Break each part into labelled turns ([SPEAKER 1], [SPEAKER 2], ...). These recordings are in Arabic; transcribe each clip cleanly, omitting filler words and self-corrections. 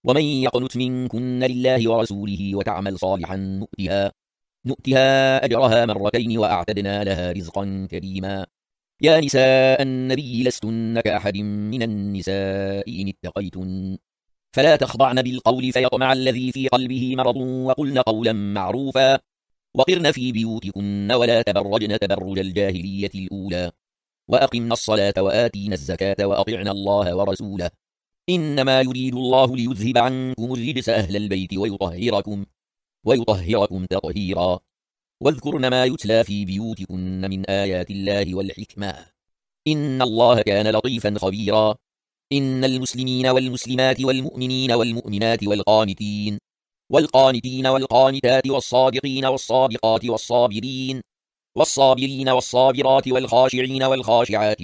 [SPEAKER 1] ومن يقنت منكن لله ورسوله وتعمل صالحا نؤتها أجرها مرتين وأعتدنا لها رزقا كريما. يا نساء النبي لستن كأحد من النساء إن اتقيتن فلا تخضعن بالقول فيطمع الذي في قلبه مرض وقلن قولا معروفا وقرن في بيوتكن ولا تبرجن تبرج الجاهلية الأولى وأقمنا الصلاة وآتينا الزكاة وأطعنا الله ورسوله إنما يريد الله ليذهب عنكم الرجس أهل البيت ويطهركم تطهيرا. واذكرن ما يتلى في بيوتكن من آيات الله والحكمة إن الله كان لطيفا خبيرا. إن المسلمين والمسلمات والمؤمنين والمؤمنات والقانتين والقانتات والصادقين والصادقات والصابرين والصابرات والخاشعين والخاشعات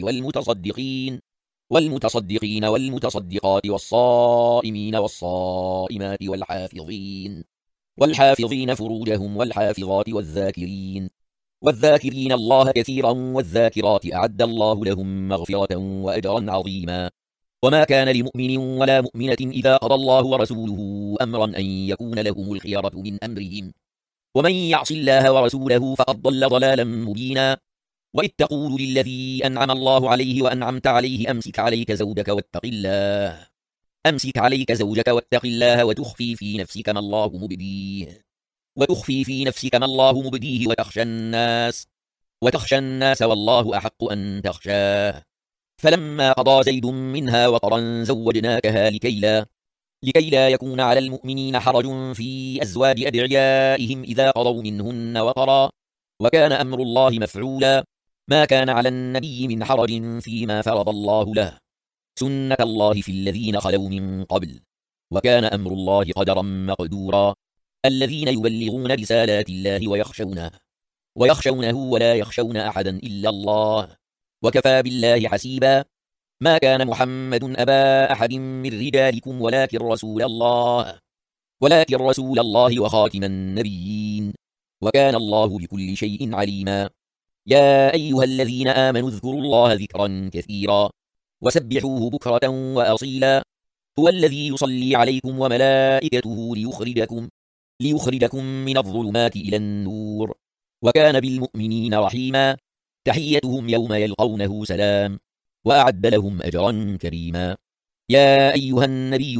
[SPEAKER 1] والمتصدقين والمتصدقات والصائمين والصائمات والحافظين فروجهم والحافظات والذاكرين الله كثيرا والذاكرات أعد الله لهم مغفرة وأجرا عظيما. وما كان لمؤمن ولا مؤمنة إذا قضى الله ورسوله أمرا أن يكون لهم الخيرة من أمرهم ومن يعص الله ورسوله فقد ضل ضلالا مبينا. وإذ تقول للذي أنعم الله عليه وأنعمت عليه أمسك عليك زوجك واتق الله وتخفي في نفسك ما الله مبديه وتخشى الناس والله أحق أن تخشاه. فلما قضى زيد منها وطرا زوجناكها لكي لا يكون على المؤمنين حرج في أزواج أدعيائهم إذا قضوا منهن وطرا وكان أمر الله مفعولا. ما كان على النبي من حرج فيما فرض الله له سنة الله في الذين خلوا من قبل وكان أمر الله قدرا مقدورا. الذين يبلغون رسالات الله ويخشونه ولا يخشون أحدا إلا الله وكفى بالله حسيبا. ما كان محمد أبا أحد من رجالكم ولكن رسول الله وخاتم النبيين وكان الله بكل شيء عليما. يا أيها الذين آمنوا اذكروا الله ذكرا كثيرا وسبحوه بكرة وأصيلا. هو الذي يصلي عليكم وملائكته ليخرجكم من الظلمات إلى النور وكان بالمؤمنين رحيما. تحيتهم يوم يلقونه سلام وأعد لهم أجرا كريما. يا أيها النبي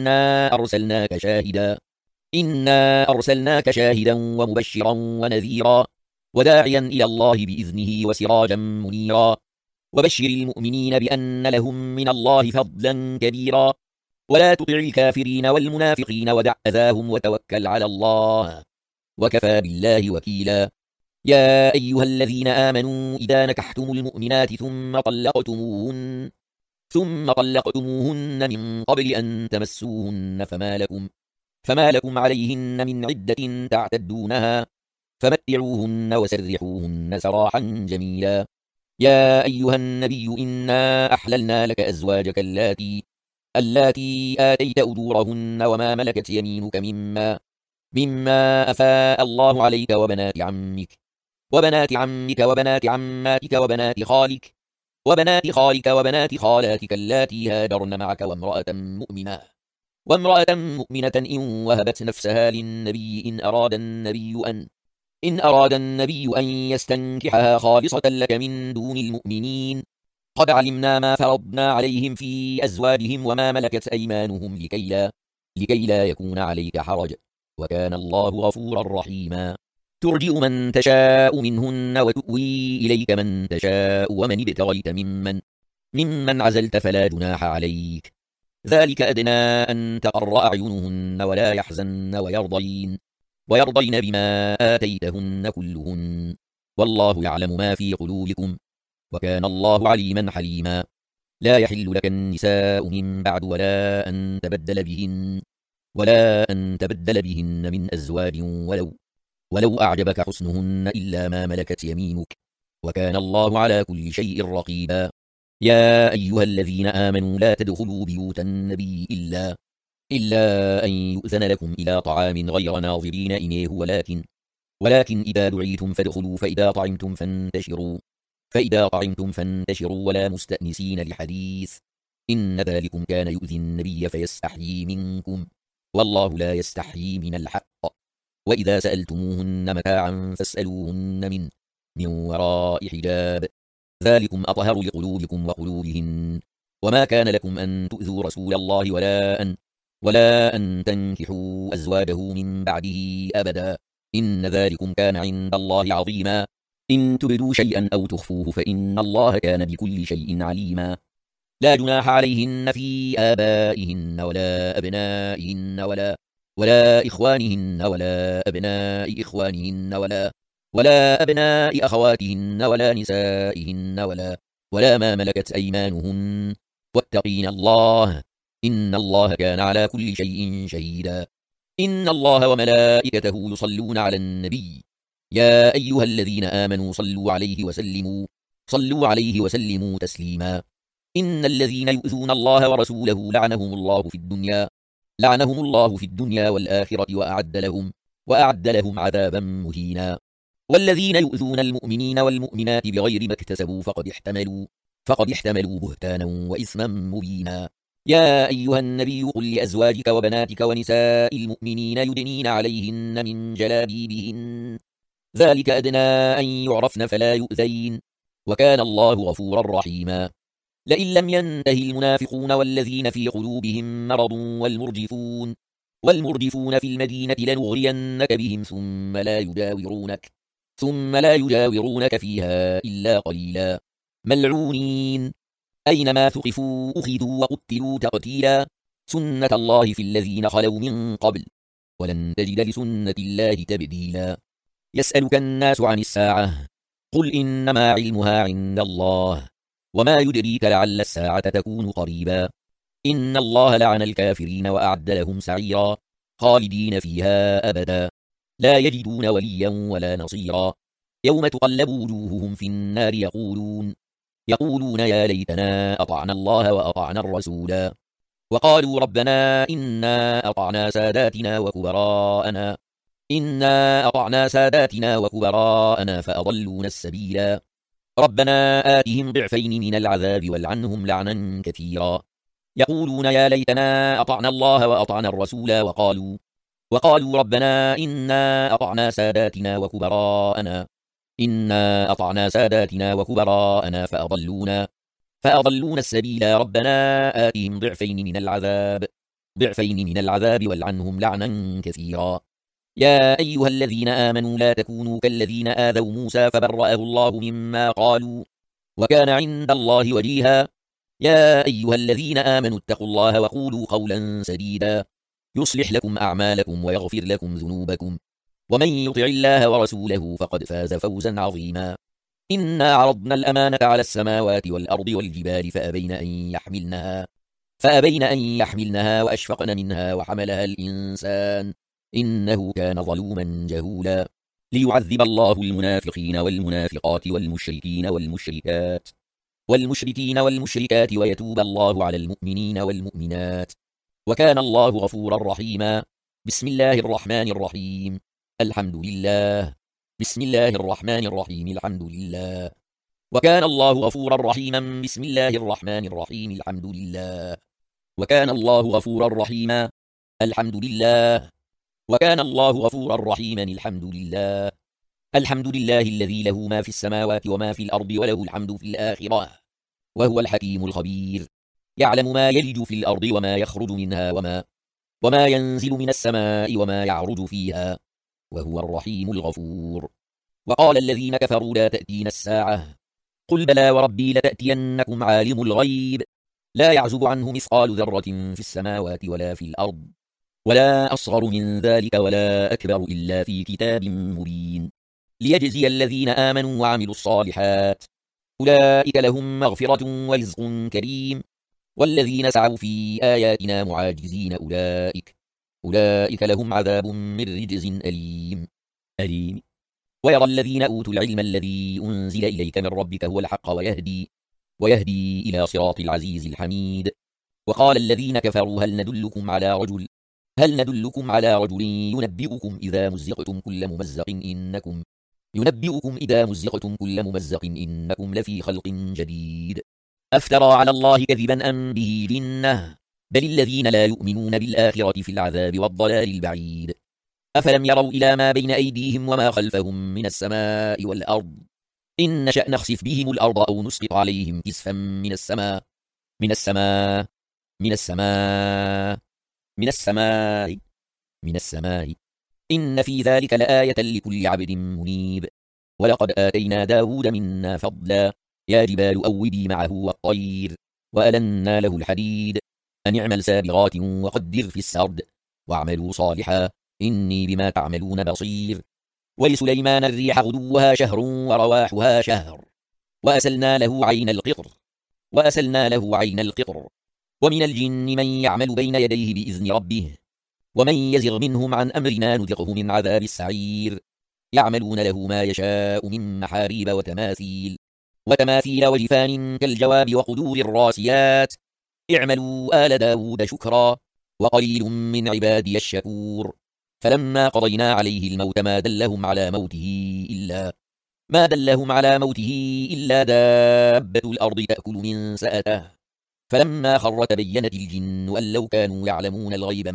[SPEAKER 1] إنا أرسلناك شاهدا ومبشرا ونذيرا وداعيا إلى الله بإذنه وسراجا منيرا. وبشر المؤمنين بأن لهم من الله فضلا كبيرا ولا تطع الكافرين والمنافقين ودع أذاهم وتوكل على الله وكفى بالله وكيلا. يا أيها الذين آمنوا إذا نكحتم المؤمنات ثم طلقتموهن من قبل أن تمسوهن فما لكم عليهن من عدة تعتدونها فمتعوهن وسرحوهن سراحا جميلا. يا أيها النبي إنا أحللنا لك أزواجك اللاتي آتيت أجورهن وما ملكت يمينك مما أفاء الله عليك وبنات عمك وبنات عماتك وبنات خالك وبنات خالاتك اللاتي هاجرن معك وامرأة مؤمنة إن وهبت نفسها للنبي إن أراد النبي أن يستنكحها خالصة لك من دون المؤمنين قد علمنا ما فرضنا عليهم في أزواجهم وما ملكت أيمانهم لكي لا يكون عليك حرج وكان الله غفورا رحيما. ترجئ من تشاء منهن وتؤوي إليك من تشاء ومن ابتغيت ممن عزلت فلا جناح عليك ذلك أدنى أن تقر أعينهن ولا يحزن ويرضين بما آتيتهن كلهن والله يعلم ما في قلوبكم وكان الله عليما حليما. لا يحل لك النساء من بعد ولا أن تبدل بهن من أزواج ولو أعجبك حسنهن إلا ما ملكت يمينك وكان الله على كل شيء رقيبا. يا أيها الذين آمنوا لا تدخلوا بيوت النبي إلا أن يؤذن لكم إلى طعام غير ناظرين إنيه ولكن إذا دعيتم فادخلوا فإذا طعمتم فانتشروا ولا مستأنسين لحديث إن ذلكم كان يؤذي النبي فيستحيي منكم والله لا يستحيي من الحق. وإذا سألتموهن متاعا فاسألوهن من وراء حجاب، ذلكم أطهر لقلوبكم وقلوبهن. وما كان لكم أن تؤذوا رسول الله ولا أن تنكحوا أزواجه من بعده أبدا، إن ذلكم كان عند الله عظيما. إن تبدوا شيئا أو تخفوه فإن الله كان بكل شيء عليما. لا جناح عليهن في آبائهن ولا أبنائهن ولا إخوانهن ولا أبناء إخوانهن ولا أبناء أخواتهن ولا نسائهن ولا ما ملكت أيمانهن، واتقين الله إن الله كان على كل شيء شهيدا. إن الله وملائكته يصلون على النبي، يا أيها الذين آمنوا صلوا عليه وسلموا تسليما. إن الذين يؤذون الله ورسوله لعنهم الله في الدنيا والآخرة وأعد لهم عذابا مهينا. والذين يؤذون المؤمنين والمؤمنات بغير ما اكتسبوا فقد احتملوا بهتانا وإثما مبينا. يا أيها النبي قل لأزواجك وبناتك ونساء المؤمنين يدنين عليهن من جلابيبهن، ذلك أدنى أن يعرفن فلا يؤذين، وكان الله غفورا رحيما. لئن لم ينتهي المنافقون والذين في قلوبهم مرض والمرجفون في المدينة لنغرينك بهم ثم لا يجاورونك فيها إلا قليلا، ملعونين أينما ثقفوا أخذوا وقتلوا تقتيلا. سنة الله في الذين خلوا من قبل ولن تجد لسنة الله تبديلا. يسألك الناس عن الساعة، قل إنما علمها عند الله، وما يدريك لعل الساعة تكون قريبا. إن الله لعن الكافرين وأعد لهم سعيرا، خالدين فيها أبدا، لا يجدون وليا ولا نصيرا. يوم تقلب وجوههم في النار يقولون يا ليتنا أطعنا الله وأطعنا الرسولا، وقالوا ربنا إنا أطعنا ساداتنا وكبراءنا فأضلونا السبيلا. ربنا آتهم ضعفين من العذاب والعنهم لعنا كثيرا. يقولون يا ليتنا أطعنا الله وأطعنا الرسولا، وقالوا ربنا إنا أطعنا ساداتنا وكبراءنا فأضلونا السبيلا. ربنا آتهم ضعفين من العذاب والعنهم لعنا كثيرا. يا أيها الذين آمنوا لا تكونوا كالذين آذوا موسى فبرأه الله مما قالوا، وكان عند الله وجيها. يا أيها الذين آمنوا اتقوا الله وقولوا قولا سديدا يصلح لكم أعمالكم ويغفر لكم ذنوبكم، ومن يطع الله ورسوله فقد فاز فوزا عظيما. إنا عرضنا الأمانة على السماوات والأرض والجبال فأبين أن يحملنها وأشفقن منها وحملها الإنسان إنه كان ظلوما جهولا. ليعذب الله المنافقين والمنافقات والمشركين والمشركات ويتوب الله على المؤمنين والمؤمنات، وكان الله غفورا رحيما. بسم الله الرحمن الرحيم الحمد لله. بسم الله الرحمن الرحيم الحمد لله. وكان الله غفورا رحيما. بسم الله الرحمن الرحيم الحمد لله. وكان الله غفورا رحيما. الحمد لله. وكان الله غفورا رحيما. الحمد لله. الحمد لله الذي له ما في السماوات وما في الأرض وله الحمد في الآخرة، وهو الحكيم الخبير. يعلم ما يلج في الأرض وما يخرج منها وما ينزل من السماء وما يعرج فيها، وهو الرحيم الغفور. وقال الذين كفروا لا تأتينا الساعة، قل بلى وربي لتأتينكم عالم الغيب لا يعزب عنه مثقال ذرة في السماوات ولا في الأرض ولا أصغر من ذلك ولا أكبر إلا في كتاب مبين، ليجزي الذين آمنوا وعملوا الصالحات أولئك لهم مغفرة ورزق كريم، والذين سعوا في آياتنا معاجزين أولئك لهم عذاب من رجز أليم. ويرى الذين أوتوا العلم الذي أنزل إليك من ربك هو الحق ويهدي إلى صراط العزيز الحميد. وقال الذين كفروا هل ندلكم على رجل ينبئكم إذا مزقتم كل ممزق إنكم لفي خلق جديد، أفترى على الله كذبا أم به جنة بل الذين لا يؤمنون بالآخرة في العذاب والضلال البعيد. أفلم يروا إلى ما بين أيديهم وما خلفهم من السماء والأرض إن نشأ نخسف بهم الأرض أو نسقط عليهم كسفا من السماء من السماء من السماء من السماء من السماء إن في ذلك لآية لكل عبد منيب. ولقد آتينا داود منا فضلا يا جبال أوبي معه والطير وألنا له الحديد أن اعمل سابغات وقدر في السرد واعملوا صالحا إني بما تعملون بصير. ولسليمان الريح غدوها شهر ورواحها شهر وأسلنا له عين القطر ومن الجن من يعمل بين يديه بإذن ربه ومن يزغ منهم عن أمرنا نذقه من عذاب السعير. يعملون له ما يشاء من محاريب وتماثيل وجفان كالجواب وقدور الراسيات اعملوا آل داود شكرا وقليل من عبادي الشكور. فلما قضينا عليه الموت ما دلهم على موته إلا دابة الأرض تأكل من سأته فلما خر تبينت الجن أن لو كانوا يعلمون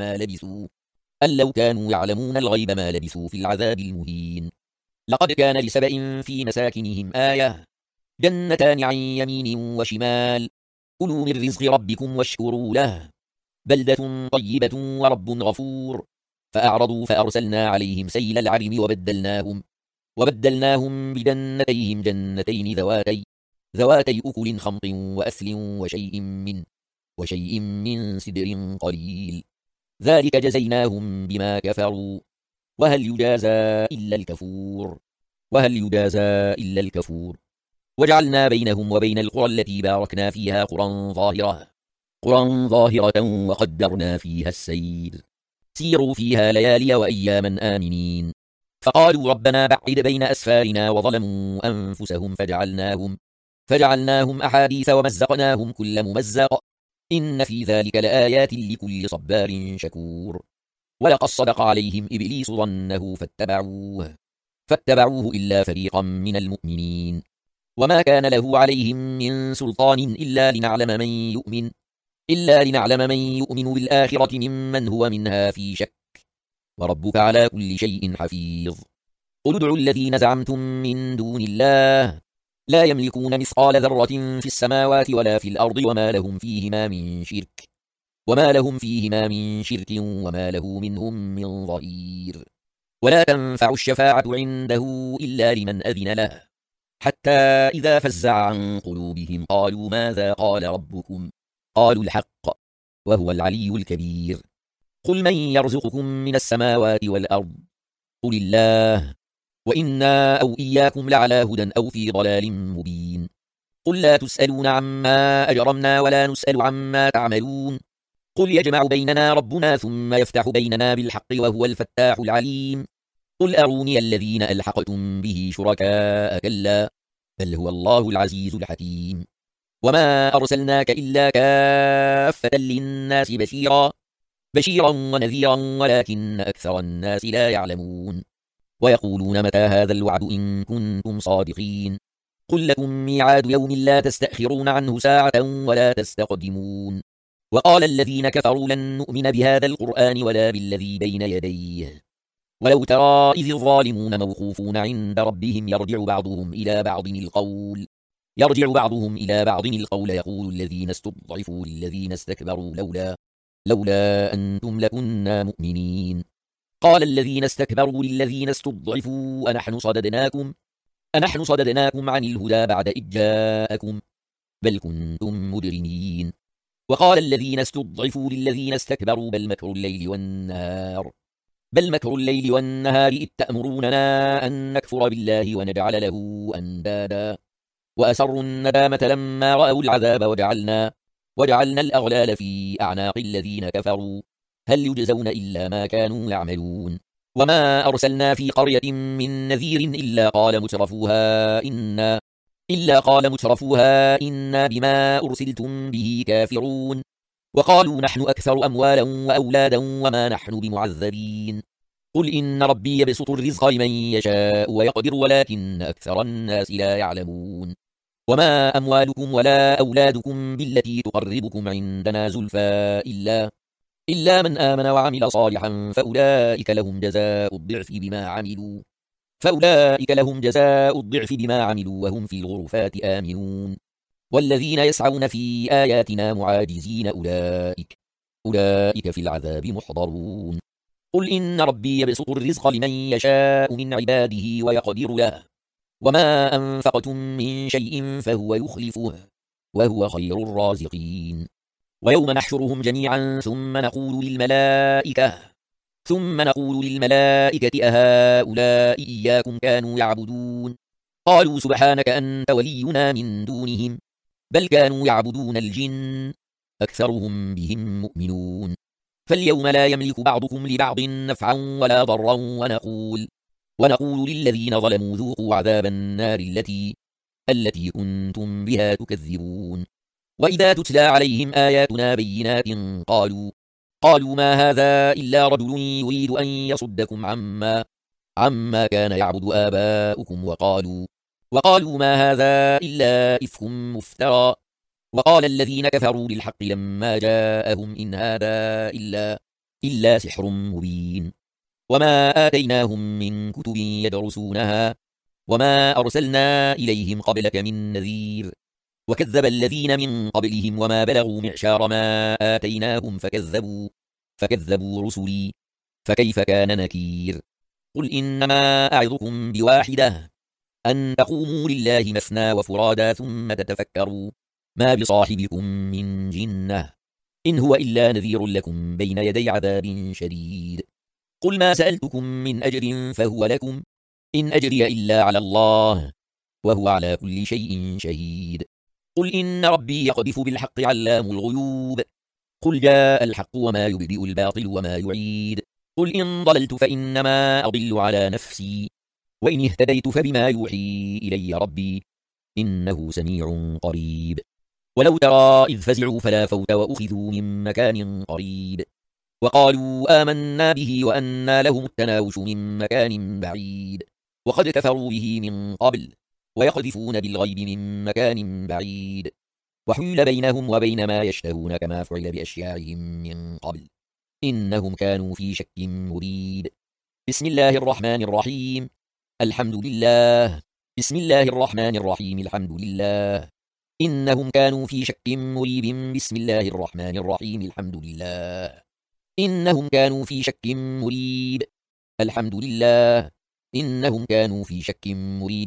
[SPEAKER 1] الغيب ما لبثوا في العذاب المهين. لقد كان لسبأ في مساكنهم آية جنتان عن يمين وشمال كلوا من رزق ربكم واشكروا له بلدة طيبة ورب غفور. فأعرضوا فأرسلنا عليهم سيل العرم وبدلناهم بجنتيهم جنتين ذواتي أكل خمط وأثل وشيء من سدر قليل ذلك جزيناهم بما كفروا وهل يجازى إلا الكفور. وجعلنا بينهم وبين القرى التي باركنا فيها قرى ظاهرة وقدرنا فيها السير سيروا فيها ليالي وأياما آمنين. فقالوا ربنا بعد بين أسفارنا وظلموا أنفسهم فجعلناهم أحاديث ومزقناهم كل ممزق إن في ذلك لآيات لكل صبار شكور. ولقد صدق عليهم إبليس ظنه فاتبعوه إلا فريقا من المؤمنين وما كان له عليهم من سلطان إلا لنعلم من يؤمن بالآخرة ممن هو منها في شك وربك على كل شيء حفيظ. قل ادعوا الذين زعمتم من دون الله لا يملكون مثقال ذرة في السماوات ولا في الأرض وما لهم فيهما من شرك وما له منهم من ظهير. ولا تنفع الشفاعة عنده إلا لمن أذن له حتى إذا فزع عن قلوبهم قالوا ماذا قال ربكم قالوا الحق وهو العلي الكبير. قل من يرزقكم من السماوات والأرض قل الله وإنا أو إياكم لعلى هدى أو في ضلال مبين. قل لا تسألون عما أجرمنا ولا نسأل عما تعملون قل يجمع بيننا ربنا ثم يفتح بيننا بالحق وهو الفتاح العليم. قل أروني الذين ألحقتم به شركاء كلا بل هو الله العزيز الحكيم. وما أرسلناك إلا كافة للناس بشيرا ونذيرا ولكن أكثر الناس لا يعلمون. ويقولون متى هذا الوعد إن كنتم صادقين قل لكم ميعاد يوم لا تستأخرون عنه ساعة ولا تستقدمون. وقال الذين كفروا لن نؤمن بهذا القرآن ولا بالذي بين يديه ولو ترى إذ الظالمون موقوفون عند ربهم يرجع بعضهم إلى بعض القول يقول الذين استضعفوا للذين استكبروا لولا أنتم لكنا مؤمنين قال الذين استكبروا للذين استضعفوا أنحن صددناكم عن الهدى بعد إذ جاءكم بل كنتم مجرمين. وقال الذين استضعفوا للذين استكبروا بل مكر الليل والنهار إذ تأمروننا أن نكفر بالله ونجعل له أندادا وأسروا الندامة لما رأوا العذاب وجعلنا الأغلال في أعناق الذين كفروا هل يجزون إلا ما كانوا يعملون. وما أرسلنا في قرية من نذير إلا قال مترفوها إنا بما أرسلتم به كافرون وقالوا نحن أكثر أموالا وأولادا وما نحن بمعذبين قل إن ربي يبسط الرزق لمن يشاء ويقدر ولكن أكثر الناس لا يعلمون. وما أموالكم ولا أولادكم بالتي تقربكم عندنا زلفى إلا من آمن وعمل صالحا فأولئك لهم جزاء الضعف بما عملوا وهم في الغرفات آمنون. والذين يسعون في آياتنا معاجزين أولئك في العذاب محضرون. قل إن ربي يبسط الرزق لمن يشاء من عباده ويقدر له وما أنفقتم من شيء فهو يخلفه وهو خير الرازقين. ويوم نحشرهم جميعا ثم نقول للملائكة أهؤلاء إياكم كانوا يعبدون قالوا سبحانك أنت ولينا من دونهم بل كانوا يعبدون الجن أكثرهم بهم مؤمنون. فاليوم لا يملك بعضكم لبعض نفعا ولا ضرا ونقول للذين ظلموا ذوقوا عذاب النار التي كنتم بها تكذبون. وإذا تتلى عليهم آياتنا بينات قالوا ما هذا إلا رجل يريد أن يصدكم عما كان يعبد آباؤكم وقالوا ما هذا إلا إفك مفترى. وقال الذين كفروا للحق لما جاءهم إن هذا إلا سحر مبين. وما آتيناهم من كتب يدرسونها وما أرسلنا إليهم قبلك من نذير. وكذب الذين من قبلهم وما بلغوا معشار ما آتيناهم فكذبوا رسلي فكيف كان نكير. قل إنما أعظكم بواحدة أن تقوموا لله مثنى وفرادا ثم تتفكروا ما بصاحبكم من جنة إن هو إلا نذير لكم بين يدي عذاب شديد. قل ما سألتكم من أجر فهو لكم إن أجري إلا على الله وهو على كل شيء شهيد. قل إن ربي يقذف بالحق علام الغيوب قل جاء الحق وما يبدئ الباطل وما يعيد. قل إن ضللت فإنما أضل على نفسي وإن اهتديت فبما يوحي إلي ربي إنه سميع قريب. ولو ترى إذ فزعوا فلا فوت وأخذوا من مكان قريب وقالوا آمنا به وأنى لهم التناوش من مكان بعيد وقد كفروا به من قبل ويقذفون بالغيب من مكان بعيد وحيل بينهم وبين ما يشتهون كما فعل بأشياعهم من قبل إنهم كانوا في شك مريب. بسم الله الرحمن الرحيم الحمد لله الحمد لله إنهم كانوا في شك مريب. بسم الله الرحمن الرحيم الحمد لله إنهم كانوا في شك مريب. الحمد لله إنهم كانوا في شك مريب.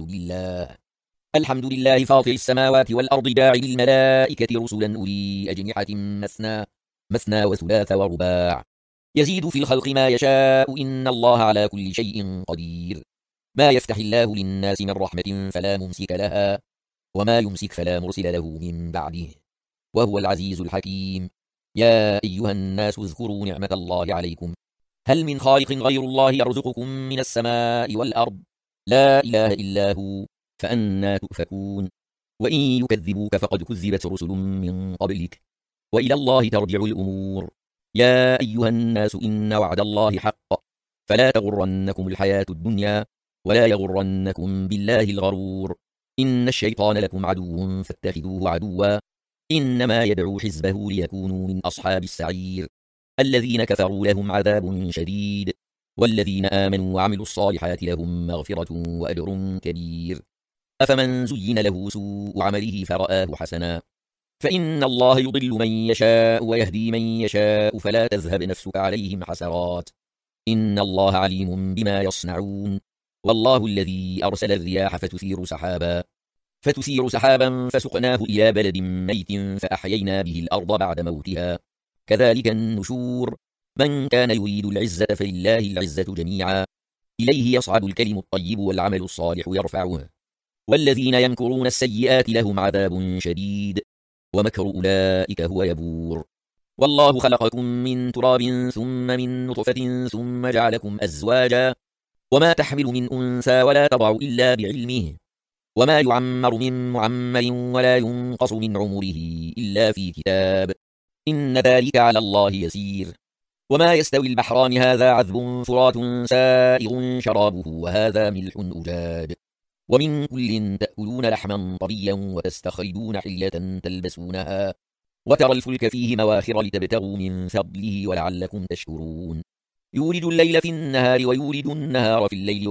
[SPEAKER 1] الحمد لله فاطر السماوات والأرض جاعل الملائكة رسلا أولي أجنحة مثنى وثلاث ورباع يزيد في الخلق ما يشاء إن الله على كل شيء قدير. ما يفتح الله للناس من رحمة فلا ممسك لها وما يمسك فلا مرسل له من بعده وهو العزيز الحكيم. يا أيها الناس اذكروا نعمة الله عليكم هل من خالق غير الله يرزقكم من السماء والأرض لا إله إلا هو فأنى تؤفكون. وإن يكذبوك فقد كذبت رسل من قبلك وإلى الله ترجع الأمور. يا أيها الناس إن وعد الله حق فلا تغرنكم الحياة الدنيا ولا يغرنكم بالله الغرور. إن الشيطان لكم عدو فاتخذوه عدوا إنما يدعو حزبه ليكونوا من أصحاب السعير. الذين كفروا لهم عذاب شديد والذين آمنوا وعملوا الصالحات لهم مغفرة وأجر كبير. أفمن زين له سوء عمله فرآه حسنا فإن الله يضل من يشاء ويهدي من يشاء فلا تذهب نفسك عليهم حسرات إن الله عليم بما يصنعون. والله الذي أرسل الرياح فتثير سحابا فسقناه إلى بلد ميت فأحيينا به الأرض بعد موتها كذلك النشور. من كان يريد العزة فلله العزة جميعا إليه يصعد الكلم الطيب والعمل الصالح يرفعه والذين يمكرون السيئات لهم عذاب شديد ومكر أولئك هو يبور. والله خلقكم من تراب ثم من نطفة ثم جعلكم أزواجا وما تحمل من أنثى ولا تضع إلا بعلمه وما يعمر من معمر ولا ينقص من عمره إلا في كتاب إن ذلك على الله يسير. وما يستوي البحران هذا عذب فرات سائغ شرابه وهذا ملح أجاج ومن كل تأكلون لحما طريا وتستخرجون حلية تلبسونها وترى الفلك فيه مواخر لتبتغوا من فضله ولعلكم تشكرون يولد الليل في النهار ويولد النهار في الليل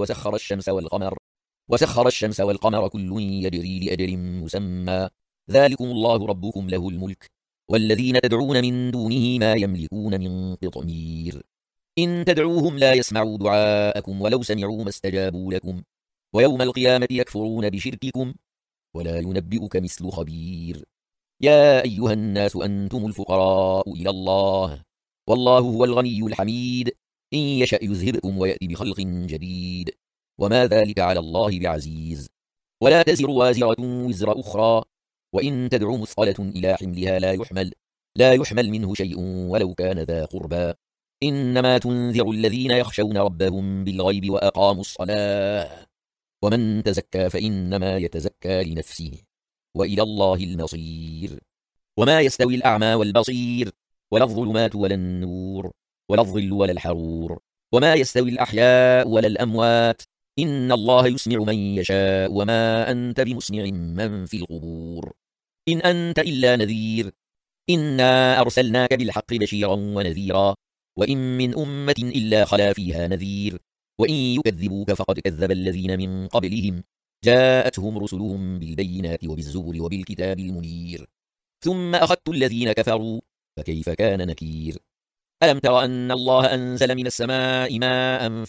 [SPEAKER 1] وسخر الشمس والقمر كل يجري لأجل مسمى ذلكم الله ربكم له الملك والذين تدعون من دونه ما يملكون من قطمير إن تدعوهم لا يسمعوا دعاءكم ولو سمعوا ما استجابوا لكم ويوم القيامة يكفرون بشرككم ولا ينبئك مثل خبير يا أيها الناس أنتم الفقراء إلى الله والله هو الغني الحميد إن يشأ يذهبكم ويأتي بخلق جديد وما ذلك على الله بعزيز ولا تزر وازرة وزر أخرى وإن تدع مثقلة إلى حملها لا يحمل منه شيء ولو كان ذا قربى إنما تنذر الذين يخشون ربهم بالغيب وأقاموا الصلاة ومن تزكى فإنما يتزكى لنفسه وإلى الله المصير وما يستوي الأعمى والبصير ولا الظلمات ولا النور ولا الظل ولا الحرور وما يستوي الأحياء ولا الأموات إن الله يسمع من يشاء وما أنت بمسمع من في القبور إن أنت إلا نذير إنا أرسلناك بالحق بشيرا ونذيرا وإن من أمة إلا خلا فيها نذير وإن يكذبوك فقد كذب الذين من قبلهم جاءتهم رسلهم بالبينات وبالزبر وبالكتاب المنير ثم أخذت الذين كفروا فكيف كان نكير ألم تر أن الله أنزل من السماء ماء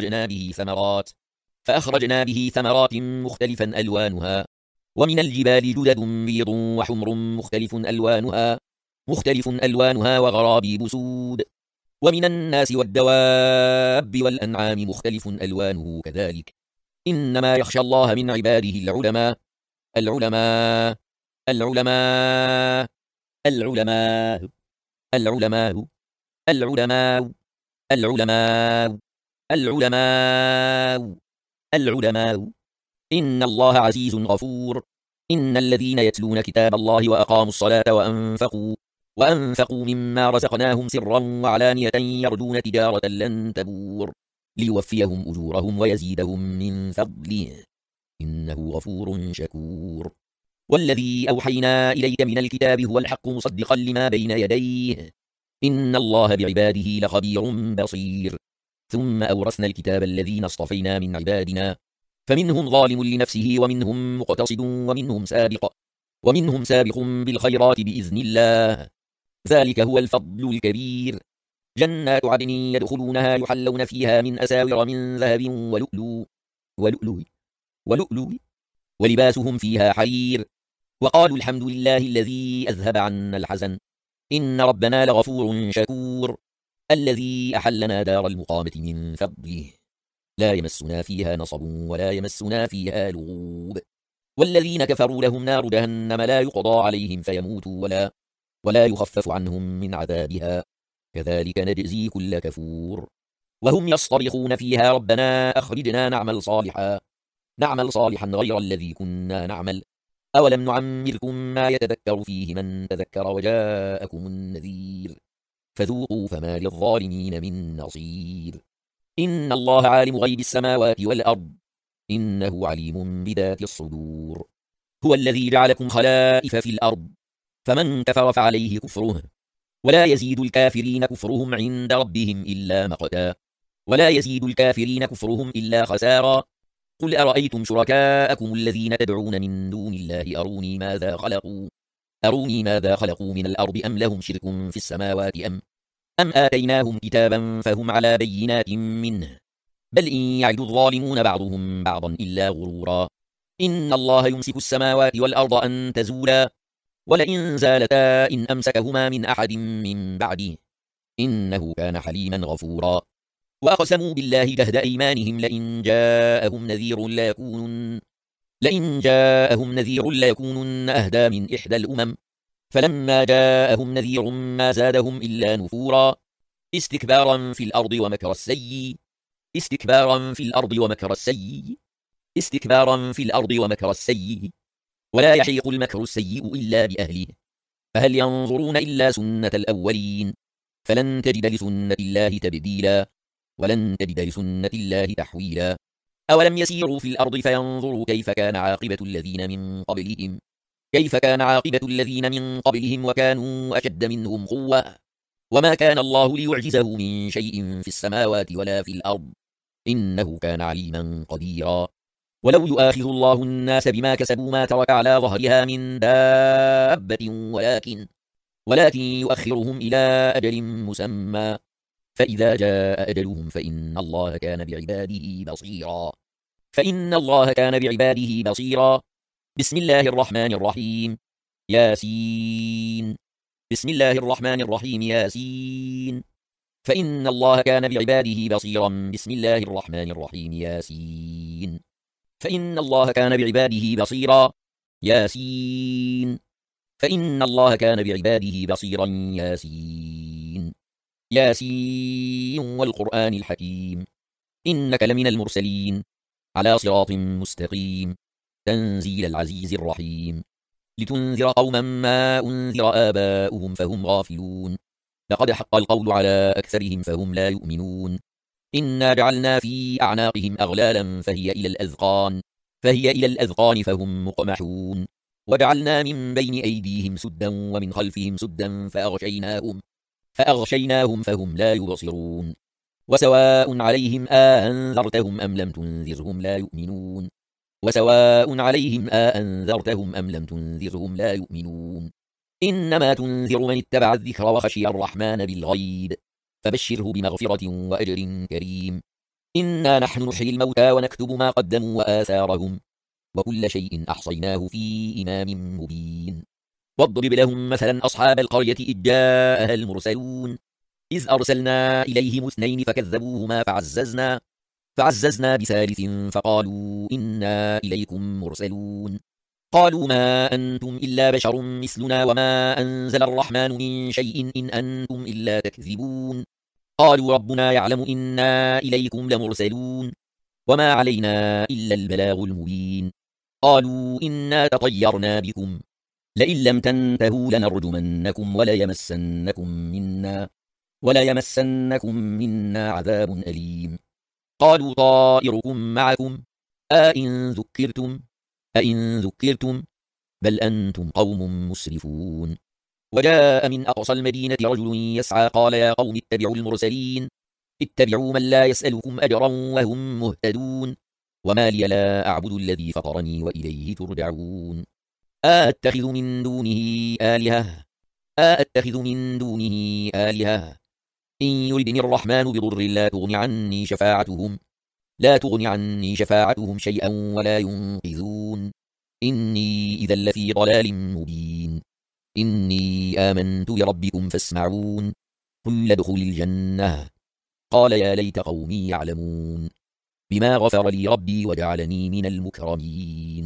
[SPEAKER 1] فأخرجنا به ثمرات مختلفا ألوانها ومن الجبال جدد بيض وحمر مختلف ألوانها وغرابيب سود ومن الناس والدواب والأنعام مختلف ألوانه كذلك إنما يخشى الله من عباده العلماء العلماء العلماء العلماء العلماء العلماء العلماء العلماء العلماء إن الله عزيز غفور إن الذين يتلون كتاب الله وأقاموا الصلاة وأنفقوا مما رزقناهم سرا وعلانية يرجون تجارة لن تبور ليوفيهم أجورهم ويزيدهم من فضله إنه غفور شكور والذي أوحينا إليك من الكتاب هو الحق مصدقا لما بين يديه إن الله بعباده لخبير بصير ثم أورثنا الكتاب الذين اصطفينا من عبادنا فمنهم ظالم لنفسه ومنهم مقتصد ومنهم سابق بالخيرات بإذن الله ذلك هو الفضل الكبير جنات عدن يدخلونها يحلون فيها من أساور من ذهب ولؤلؤ ولباسهم فيها حرير وقالوا الحمد لله الذي أذهب عنا الحزن إن ربنا لغفور شكور الذي أحلنا دار المقامة من فضله لا يمسنا فيها نصب ولا يمسنا فيها لغوب والذين كفروا لهم نار جهنم لا يقضى عليهم فيموتوا ولا يخفف عنهم من عذابها كذلك نجزي كل كفور وهم يصطرخون فيها ربنا أخرجنا نعمل صالحا غير الذي كنا نعمل أولم نعمركم ما يتذكر فيه من تذكر وجاءكم النذير فذوقوا فما للظالمين من نصير إن الله عالم غيب السماوات والأرض إنه عليم بذات الصدور هو الذي جعلكم خلائف في الأرض فمن كفر فعليه كفره ولا يزيد الكافرين كفرهم عند ربهم إلا مقتا ولا يزيد الكافرين كفرهم إلا خسارا قل أرأيتم شركاءكم الذين تدعون من دون الله أروني ماذا خلقوا من الأرض أم لهم شرك في السماوات أم آتيناهم كتابا فهم على بينات منه بل إن يعد الظالمون بعضهم بعضا إلا غرورا إن الله يمسك السماوات والأرض أن تزولا ولئن زالتا إن أمسكهما من أحد من بعده إنه كان حليما غفورا وأقسموا بالله جهد أيمانهم لئن جاءهم نذير ليكونن أهدى من إحدى الأمم فلما جاءهم نذير ما زادهم إلا نفورا استكبارا في الأرض ومكر السيء ولا يحيق المكر السيء إلا بأهله فهل ينظرون إلا سنة الأولين فلن تجد لسنة الله تبديلا ولن تجد لسنة الله تحويلا أولم يسيروا في الأرض فينظروا كيف كان عاقبة الذين من قبلهم وكانوا أشد منهم قوة وما كان الله ليعجزه من شيء في السماوات ولا في الأرض إنه كان عليما قديرا ولو يؤاخذ الله الناس بما كسبوا ما ترك على ظهرها من دابة ولكن يؤخرهم إلى أجل مسمى فإذا جاء أجلهم فإن الله كان بعباده بصيرا بسم الله الرحمن الرحيم ياسين بسم الله الرحمن الرحيم ياسين فإن الله كان بعباده بصيرا بسم الله الرحمن الرحيم ياسين فإن الله كان بعباده بصيرا ياسين فإن الله كان بعباده بصيرا ياسين ياسين والقرآن الحكيم إنك لمن المرسلين على صراط مستقيم تنزيل العزيز الرحيم لتنذر قوما ما أنذر آباؤهم فهم غافلون لقد حق القول على أكثرهم فهم لا يؤمنون إنا جعلنا في أعناقهم أغلالا فهي إلى الأذقان فهم مقمحون وجعلنا من بين أيديهم سدا ومن خلفهم سدا فأغشيناهم فهم لا يبصرون وسواء عليهم أنذرتهم أم لم تنذرهم لا يؤمنون إنما تنذر من اتبع الذكر وخشي الرحمن بالغيب فبشره بمغفرة وأجر كريم إنا نحن نحيي الموتى ونكتب ما قدموا وآثارهم وكل شيء أحصيناه في إمام مبين واضرب لهم مثلا أصحاب القرية إذ جاءها المرسلون إذ أرسلنا إليهم 2 فكذبوهما فعززنا بثالث فقالوا إنا إليكم مرسلون قالوا ما أنتم إلا بشر مثلنا وما أنزل الرحمن من شيء إن أنتم إلا تكذبون قالوا ربنا يعلم إنا إليكم لمرسلون وما علينا إلا البلاغ المبين قالوا إنا تطيرنا بكم لئن لم تنتهوا لنرجمنكم وليمسنكم منا عذاب أليم قالوا طائركم معكم أئن ذكرتم بل أنتم قوم مسرفون وجاء من أقصى المدينة رجل يسعى قال يا قوم اتبعوا المرسلين اتبعوا من لا يسألكم أجرا وهم مهتدون وما لي لا أعبد الذي فطرني وإليه ترجعون أأتخذ من دونه آلهة إن يردني الرحمن بضر لا تغني عني شفاعتهم شيئا ولا ينقذون إني إذا لفي ضلال مبين إني آمنت بربكم فاسمعون قل ادخل الجنة قال يا ليت قومي يعلمون بما غفر لي ربي وجعلني من المكرمين